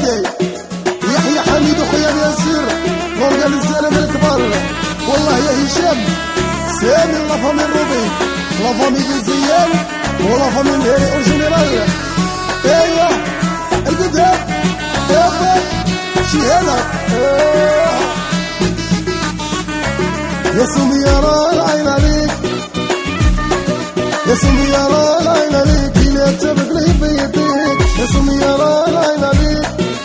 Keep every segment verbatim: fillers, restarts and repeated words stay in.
هادي يحيى حميد وخويا ياسر ورجال الزلمه الكبار والله يا هشام سامي لا فامي روبي لا فامي الزيان ولا فامي الهيري اورجينيرال ايوا القدام يابا شي هنا يا سمية راه العين عليك يا سمية راه العين عليك إلا تبقلي بيديك يا سمية راه العين عليك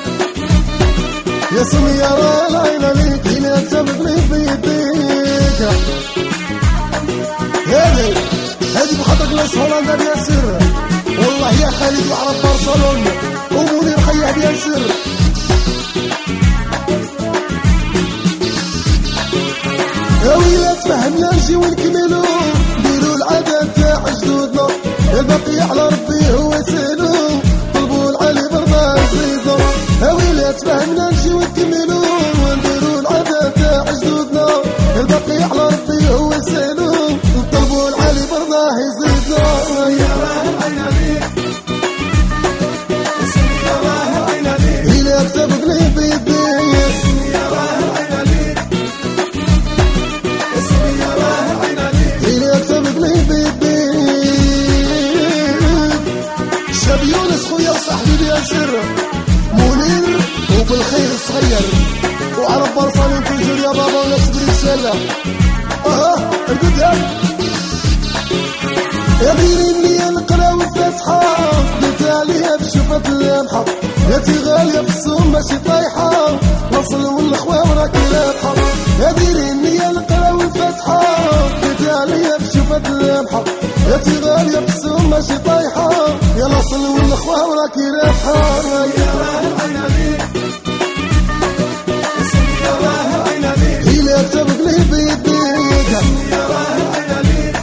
يا سمية راه العين عليك إلا تبقلي بيديك هادي هادي بخاطرك ناس هولندا بياسر والله يا خالد وعرب برشلون ومنير خيا بياسر يا ويلات فهمنا نجيو نكملو نديرو العادات تاع جدودنا الباقي على ربي هو يسالو طلبو العالي برضا يزيدو يا ويلات فهمنا نجيو نكملو ونديرو العادات تاع جدودنا الباقي على ربي هو يسالو طلبو العالي برضا يزيدو يا راه العين عليك يا راه العين عليك إلا كتبقلي بيديك صاحبي ياسر منير وبالخير الصغير وعرب برصاني توجور يا بابا وناس بريسيلا اه القدام يا ديرين لي القراوي فاتحة قلت عليها بشوفة اللامحة يا تي غالية في السوم ماشي طايحة وصل والاخوة وراكي رابحة يا ديرين لي القراوي فاتحة قلت عليها بشوفة اللامحة يا تي غالية في السوم ماشي طايحة يا نصل والاخوة وراكي رابحة يا راه العين عليك يا راه العين عليك إلا تبقلي بيديك يا راه العين عليك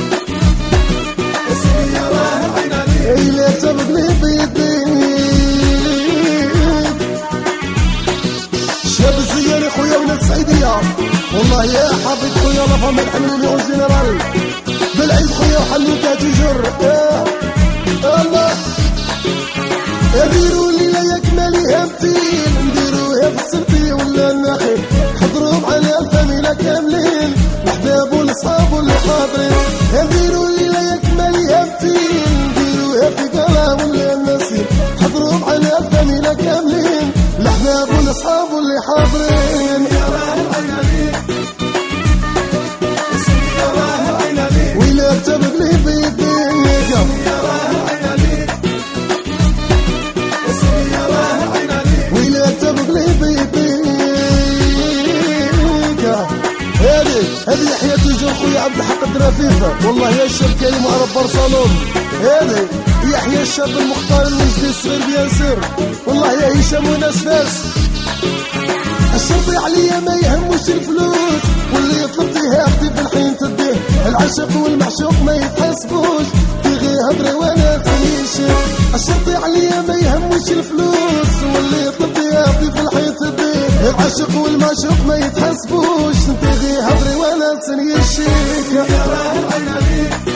يا راه العين عليك إلا تبقلي بيديك شاب الزياني خويا ولاد السعيدية والله يا حبيب خويا لا فهم الحملوني اورجينيرال بالعيد خويا وحلوكا تجر الله يديروا لي لا يكملي همتين نديروها في السبتي ولا النخيل حضروا معنا الفاميلا كاملين الحباب والصحاب واللي حاضرين يديروا لي لا يكملي همتين نديروها في قلا ولا النسيم حضروا معنا الفاميلا كاملين الحباب والصحاب واللي حاضرين يا راه العين عليك يا راه العين عليك ويلا كتبت لي بيديك يا راه العين عليك هذه يحيى توجور خويا عبد الحق الدرافيفه والله يا الشاب كريم وعرب برشلون هذه يحيى الشاب المختار المجدي الصغير بياسر والله يا هشام وناس فاس الشرطي عليا ما يهموش الفلوس واللي يطلب فيها اختي في الحين تديه العشق والمعشوق ما يتحسبوش تيغي هضري وانا فيش الشرطي عليا ما يهموش الفلوس واللي يطلب فيها اختي في الحين تديه العشق والمعشوق ما يتحسبوش تيغي هضري وانا سنيشيك يا راه العين عليك